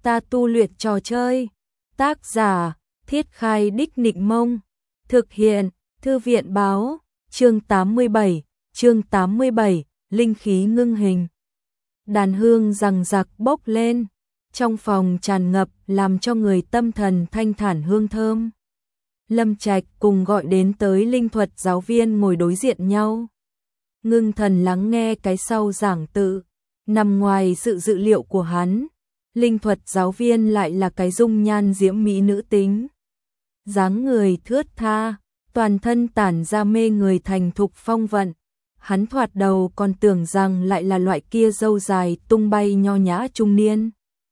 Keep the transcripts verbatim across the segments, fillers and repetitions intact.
Ta tu luyện trò chơi. Tác giả, Thiết Khai Đích Nịnh Mông. Thực hiện, Thư viện Báo. Chương tám mươi bảy, chương tám mươi bảy, linh khí ngưng hình. Đàn hương rằng rặc bốc lên, trong phòng tràn ngập làm cho người tâm thần thanh thản hương thơm. Lâm Trạch cùng gọi đến tới linh thuật giáo viên ngồi đối diện nhau. Ngưng thần lắng nghe cái sau giảng tự, nằm ngoài sự dự liệu của hắn. Linh thuật giáo viên lại là cái dung nhan diễm mỹ nữ tính. Dáng người thướt tha, toàn thân tản ra mê người thành thục phong vận. Hắn thoạt đầu còn tưởng rằng lại là loại kia râu dài tung bay nho nhã trung niên.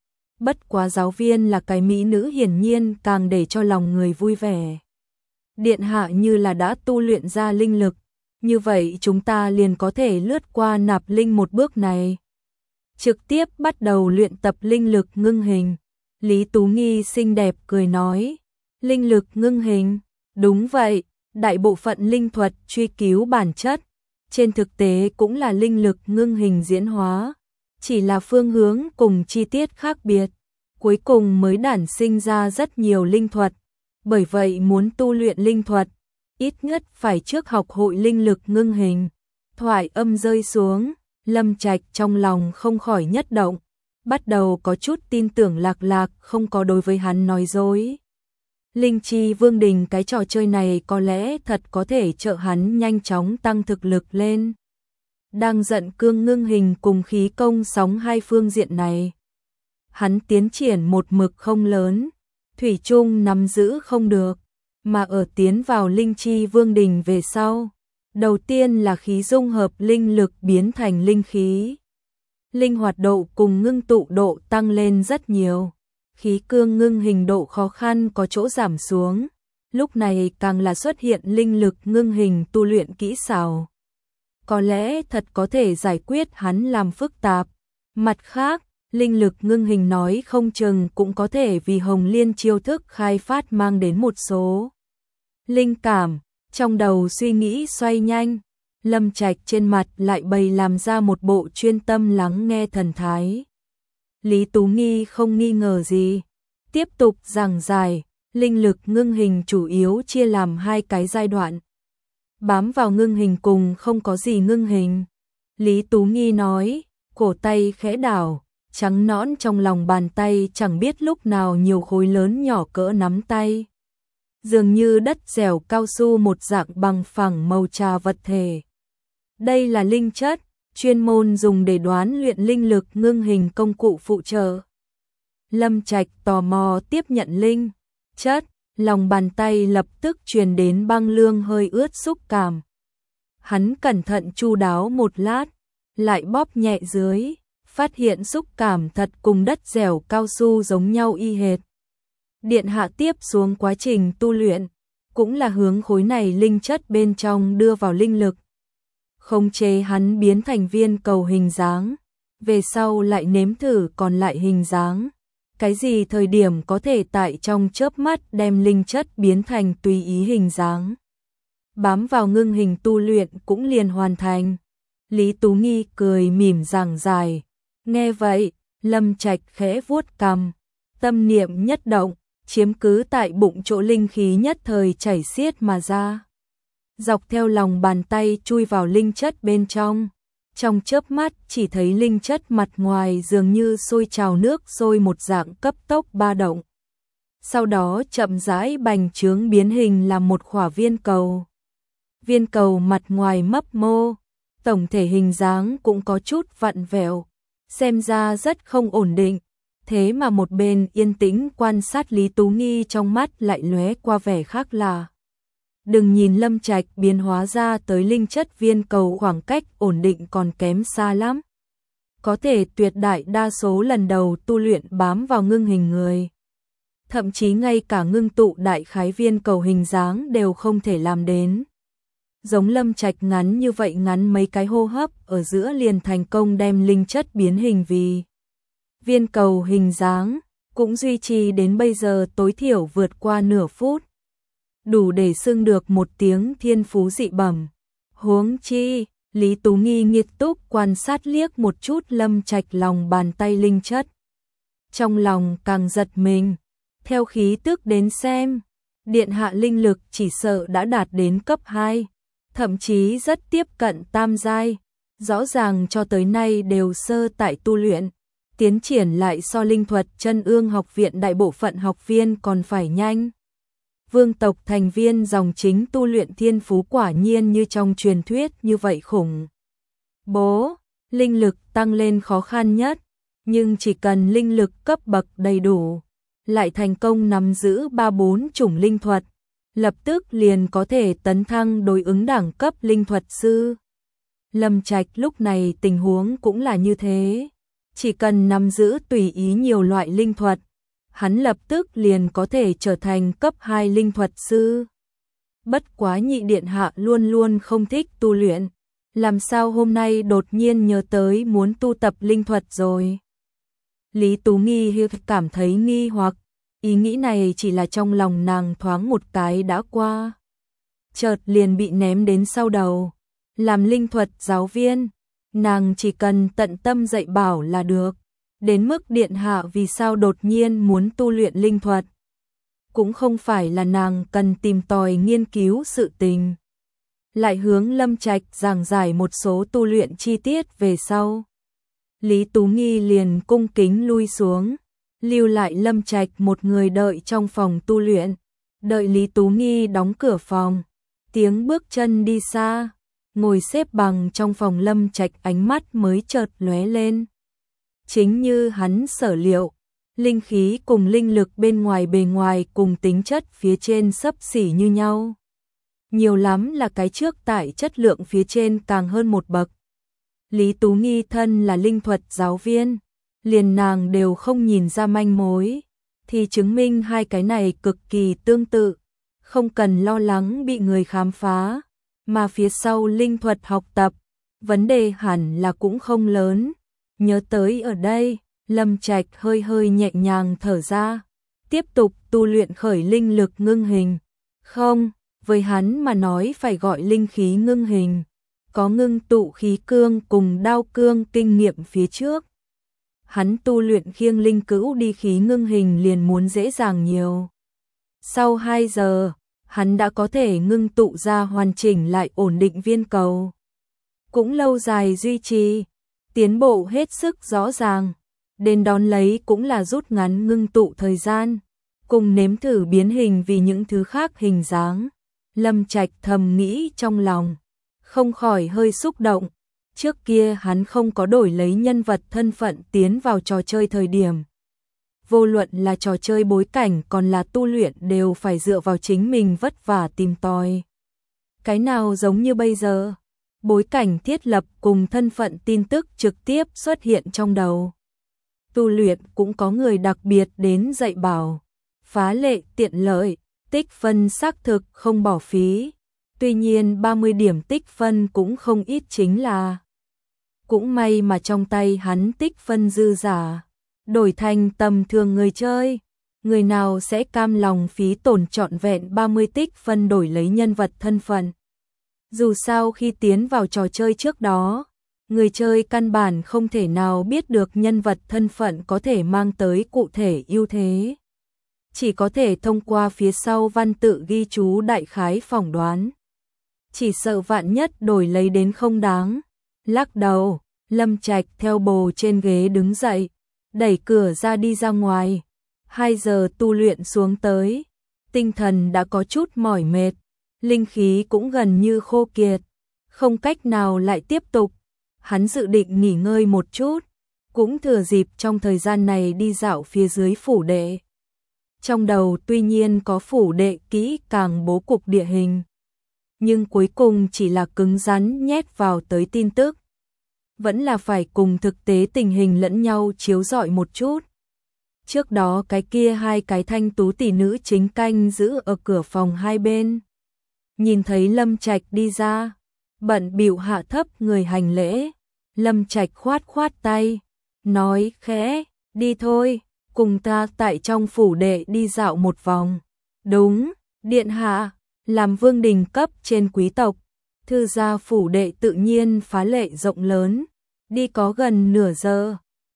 Bất quá giáo viên là cái mỹ nữ hiển nhiên càng để cho lòng người vui vẻ. Điện hạ như là đã tu luyện ra linh lực, như vậy chúng ta liền có thể lướt qua nạp linh một bước này. Trực tiếp bắt đầu luyện tập linh lực ngưng hình. Lý Tú Nghi xinh đẹp cười nói, linh lực ngưng hình, đúng vậy, đại bộ phận linh thuật truy cứu bản chất, trên thực tế cũng là linh lực ngưng hình diễn hóa, chỉ là phương hướng cùng chi tiết khác biệt, cuối cùng mới đản sinh ra rất nhiều linh thuật. Bởi vậy muốn tu luyện linh thuật, ít nhất phải trước học hội linh lực ngưng hình. Thoại âm rơi xuống, Lâm Trạch trong lòng không khỏi nhất động, bắt đầu có chút tin tưởng Lạc Lạc không có đối với hắn nói dối. Linh chi vương đình cái trò chơi này có lẽ thật có thể trợ hắn nhanh chóng tăng thực lực lên. Đang giận cương ngưng hình cùng khí công sóng hai phương diện này. Hắn tiến triển một mực không lớn, thủy chung nắm giữ không được, mà ở tiến vào linh chi vương đình về sau. Đầu tiên là khí dung hợp linh lực biến thành linh khí. Linh hoạt độ cùng ngưng tụ độ tăng lên rất nhiều. Khí cương ngưng hình độ khó khăn có chỗ giảm xuống. Lúc này càng là xuất hiện linh lực ngưng hình tu luyện kỹ xảo. Có lẽ thật có thể giải quyết hắn làm phức tạp. Mặt khác, linh lực ngưng hình nói không chừng cũng có thể vì Hồng Liên chiêu thức khai phát mang đến một số linh cảm. Trong đầu suy nghĩ xoay nhanh, Lâm Trạch trên mặt lại bày làm ra một bộ chuyên tâm lắng nghe thần thái. Lý Tú Nghi không nghi ngờ gì, tiếp tục giảng giải, linh lực ngưng hình chủ yếu chia làm hai cái giai đoạn. Bám vào ngưng hình cùng không có gì ngưng hình. Lý Tú Nghi nói, cổ tay khẽ đảo, trắng nõn trong lòng bàn tay chẳng biết lúc nào nhiều khối lớn nhỏ cỡ nắm tay. Dường như đất dẻo cao su một dạng bằng phẳng màu trà vật thể. Đây là linh chất, chuyên môn dùng để đoán luyện linh lực ngưng hình công cụ phụ trợ. Lâm Trạch tò mò tiếp nhận linh chất, lòng bàn tay lập tức truyền đến băng lương hơi ướt xúc cảm. Hắn cẩn thận chu đáo một lát, lại bóp nhẹ dưới, phát hiện xúc cảm thật cùng đất dẻo cao su giống nhau y hệt. Điện hạ tiếp xuống quá trình tu luyện, cũng là hướng khối này linh chất bên trong đưa vào linh lực. Khống chế hắn biến thành viên cầu hình dáng, về sau lại nếm thử còn lại hình dáng. Cái gì thời điểm có thể tại trong chớp mắt đem linh chất biến thành tùy ý hình dáng. Bám vào ngưng hình tu luyện cũng liền hoàn thành. Lý Tú Nghi cười mỉm giảng giải. Nghe vậy, Lâm Trạch khẽ vuốt cằm, tâm niệm nhất động, chiếm cứ tại bụng chỗ linh khí nhất thời chảy xiết mà ra. Dọc theo lòng bàn tay chui vào linh chất bên trong. Trong chớp mắt chỉ thấy linh chất mặt ngoài dường như sôi trào nước sôi một dạng cấp tốc ba động. Sau đó chậm rãi bành trướng biến hình làm một khỏa viên cầu. Viên cầu mặt ngoài mấp mô, tổng thể hình dáng cũng có chút vặn vẹo, xem ra rất không ổn định. Thế mà một bên yên tĩnh quan sát Lý Tú Nghi trong mắt lại lóe qua vẻ khác lạ. Đừng nhìn Lâm Trạch biến hóa ra tới linh chất viên cầu khoảng cách ổn định còn kém xa lắm. Có thể tuyệt đại đa số lần đầu tu luyện bám vào ngưng hình người. Thậm chí ngay cả ngưng tụ đại khái viên cầu hình dáng đều không thể làm đến. Giống Lâm Trạch ngắn như vậy ngắn mấy cái hô hấp ở giữa liền thành công đem linh chất biến hình vì viên cầu hình dáng, cũng duy trì đến bây giờ tối thiểu vượt qua nửa phút. Đủ để xưng được một tiếng thiên phú dị bẩm. Huống chi, Lý Tú Nghi nghiệt túc quan sát liếc một chút Lâm Trạch lòng bàn tay linh chất. trong lòng càng giật mình. Theo khí tức đến xem, điện hạ linh lực chỉ sợ đã đạt đến cấp hai, thậm chí rất tiếp cận tam giai, rõ ràng cho tới nay đều sơ tại tu luyện, tiến triển lại so linh thuật chân ương học viện đại bộ phận học viên còn phải nhanh. Vương tộc thành viên dòng chính tu luyện thiên phú quả nhiên như trong truyền thuyết như vậy khủng bố, linh lực tăng lên khó khăn nhất, nhưng chỉ cần linh lực cấp bậc đầy đủ, lại thành công nắm giữ ba bốn chủng linh thuật, lập tức liền có thể tấn thăng đối ứng đẳng cấp linh thuật sư. Lâm Trạch lúc này tình huống cũng là như thế, chỉ cần nắm giữ tùy ý nhiều loại linh thuật, hắn lập tức liền có thể trở thành cấp hai linh thuật sư. Bất quá nhị điện hạ luôn luôn không thích tu luyện, làm sao hôm nay đột nhiên nhớ tới muốn tu tập linh thuật rồi. Lý Tú Nghi cảm thấy nghi hoặc, ý nghĩ này chỉ là trong lòng nàng thoáng một cái đã qua, chợt liền bị ném đến sau đầu. Làm linh thuật giáo viên, nàng chỉ cần tận tâm dạy bảo là được, đến mức điện hạ vì sao đột nhiên muốn tu luyện linh thuật, cũng không phải là nàng cần tìm tòi nghiên cứu sự tình. Lại hướng Lâm Trạch giảng giải một số tu luyện chi tiết về sau. Lý Tú Nghi liền cung kính lui xuống, lưu lại Lâm Trạch một người đợi trong phòng tu luyện. Đợi Lý Tú Nghi đóng cửa phòng, tiếng bước chân đi xa, ngồi xếp bằng trong phòng Lâm Trạch ánh mắt mới chợt lóe lên. Chính như hắn sở liệu, linh khí cùng linh lực bên ngoài bề ngoài cùng tính chất phía trên xấp xỉ như nhau. Nhiều lắm là cái trước tại chất lượng phía trên càng hơn một bậc. Lý Tú Nghi thân là linh thuật giáo viên, liền nàng đều không nhìn ra manh mối, thì chứng minh hai cái này cực kỳ tương tự, không cần lo lắng bị người khám phá, mà phía sau linh thuật học tập, vấn đề hẳn là cũng không lớn. Nhớ tới ở đây, Lâm Trạch hơi hơi nhẹ nhàng thở ra, tiếp tục tu luyện khởi linh lực ngưng hình. Không, với hắn mà nói phải gọi linh khí ngưng hình, có ngưng tụ khí cương cùng đao cương kinh nghiệm phía trước. Hắn tu luyện khiêng linh cữu đi khí ngưng hình liền muốn dễ dàng nhiều. Sau hai giờ, hắn đã có thể ngưng tụ ra hoàn chỉnh lại ổn định viên cầu. Cũng lâu dài duy trì, tiến bộ hết sức rõ ràng, đến đón lấy cũng là rút ngắn ngưng tụ thời gian, cùng nếm thử biến hình vì những thứ khác hình dáng. Lâm Trạch thầm nghĩ trong lòng, không khỏi hơi xúc động. Trước kia hắn không có đổi lấy nhân vật thân phận tiến vào trò chơi thời điểm. Vô luận là trò chơi bối cảnh còn là tu luyện đều phải dựa vào chính mình vất vả tìm tòi. Cái nào giống như bây giờ, bối cảnh thiết lập cùng thân phận tin tức trực tiếp xuất hiện trong đầu. Tu luyện cũng có người đặc biệt đến dạy bảo, phá lệ tiện lợi, tích phân xác thực không bỏ phí. Tuy nhiên ba mươi điểm tích phân cũng không ít chính là. Cũng may mà trong tay hắn tích phân dư giả, đổi thành tầm thường người chơi, người nào sẽ cam lòng phí tổn trọn vẹn ba mươi tích phân đổi lấy nhân vật thân phận. Dù sao khi tiến vào trò chơi trước đó, người chơi căn bản không thể nào biết được nhân vật thân phận có thể mang tới cụ thể ưu thế. Chỉ có thể thông qua phía sau văn tự ghi chú đại khái phỏng đoán. Chỉ sợ vạn nhất đổi lấy đến không đáng. Lắc đầu, Lâm Trạch theo bồ trên ghế đứng dậy, đẩy cửa ra đi ra ngoài. Hai giờ tu luyện xuống tới, tinh thần đã có chút mỏi mệt, linh khí cũng gần như khô kiệt, không cách nào lại tiếp tục. Hắn dự định nghỉ ngơi một chút, cũng thừa dịp trong thời gian này đi dạo phía dưới phủ đệ. Trong đầu tuy nhiên có phủ đệ kỹ càng bố cục địa hình, nhưng cuối cùng chỉ là cứng rắn nhét vào tới tin tức. Vẫn là phải cùng thực tế tình hình lẫn nhau chiếu rọi một chút. Trước đó cái kia hai cái thanh tú tỷ nữ chính canh giữ ở cửa phòng hai bên. Nhìn thấy Lâm Trạch đi ra, bận bịu hạ thấp người hành lễ. Lâm Trạch khoát khoát tay, nói khẽ, đi thôi, cùng ta tại trong phủ đệ đi dạo một vòng. Đúng, điện hạ, làm vương đình cấp trên quý tộc, thư gia phủ đệ tự nhiên phá lệ rộng lớn, đi có gần nửa giờ,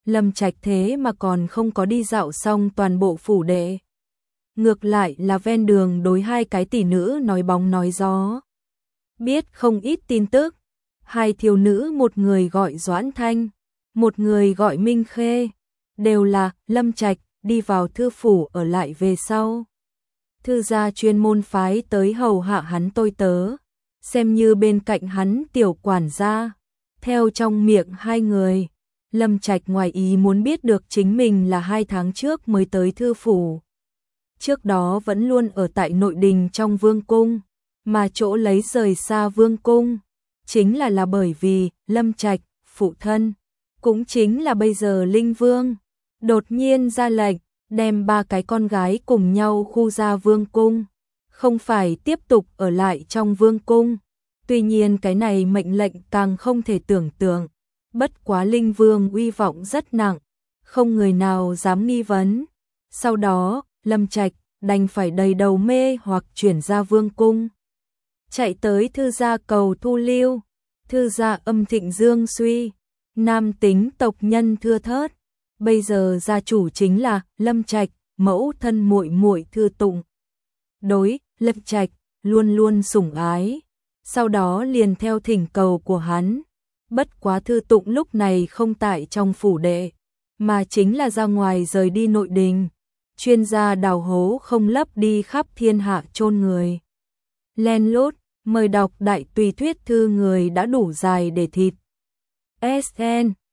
Lâm Trạch thế mà còn không có đi dạo xong toàn bộ phủ đệ. Ngược lại là ven đường đối hai cái tỷ nữ nói bóng nói gió. Biết không ít tin tức, hai thiếu nữ một người gọi Doãn Thanh, một người gọi Minh Khê, đều là Lâm Trạch đi vào thư phủ ở lại về sau. Thư gia chuyên môn phái tới hầu hạ hắn tôi tớ, xem như bên cạnh hắn tiểu quản gia. Theo trong miệng hai người, Lâm Trạch ngoài ý muốn biết được chính mình là hai tháng trước mới tới thư phủ. Trước đó vẫn luôn ở tại nội đình trong vương cung, mà chỗ lấy rời xa vương cung, chính là là bởi vì Lâm Trạch, phụ thân, cũng chính là bây giờ Linh Vương, đột nhiên ra lệnh, đem ba cái con gái cùng nhau khu ra vương cung, không phải tiếp tục ở lại trong vương cung. Tuy nhiên cái này mệnh lệnh càng không thể tưởng tượng, bất quá Linh Vương uy vọng rất nặng, không người nào dám nghi vấn. Sau đó, Lâm Trạch đành phải đầy đầu mê hoặc chuyển ra vương cung. Chạy tới thư gia cầu thu lưu, thư gia âm thịnh dương suy, nam tính tộc nhân thưa thớt. Bây giờ gia chủ chính là Lâm Trạch, mẫu thân muội muội Thư Tụng. Đối Lâm Trạch luôn luôn sủng ái, sau đó liền theo thỉnh cầu của hắn. Bất quá Thư Tụng lúc này không tại trong phủ đệ, mà chính là ra ngoài rời đi nội đình. Chuyên gia đào hố không lấp đi khắp thiên hạ chôn người. Len lút, mời đọc đại tùy thuyết thư người đã đủ dài để thịt. ét en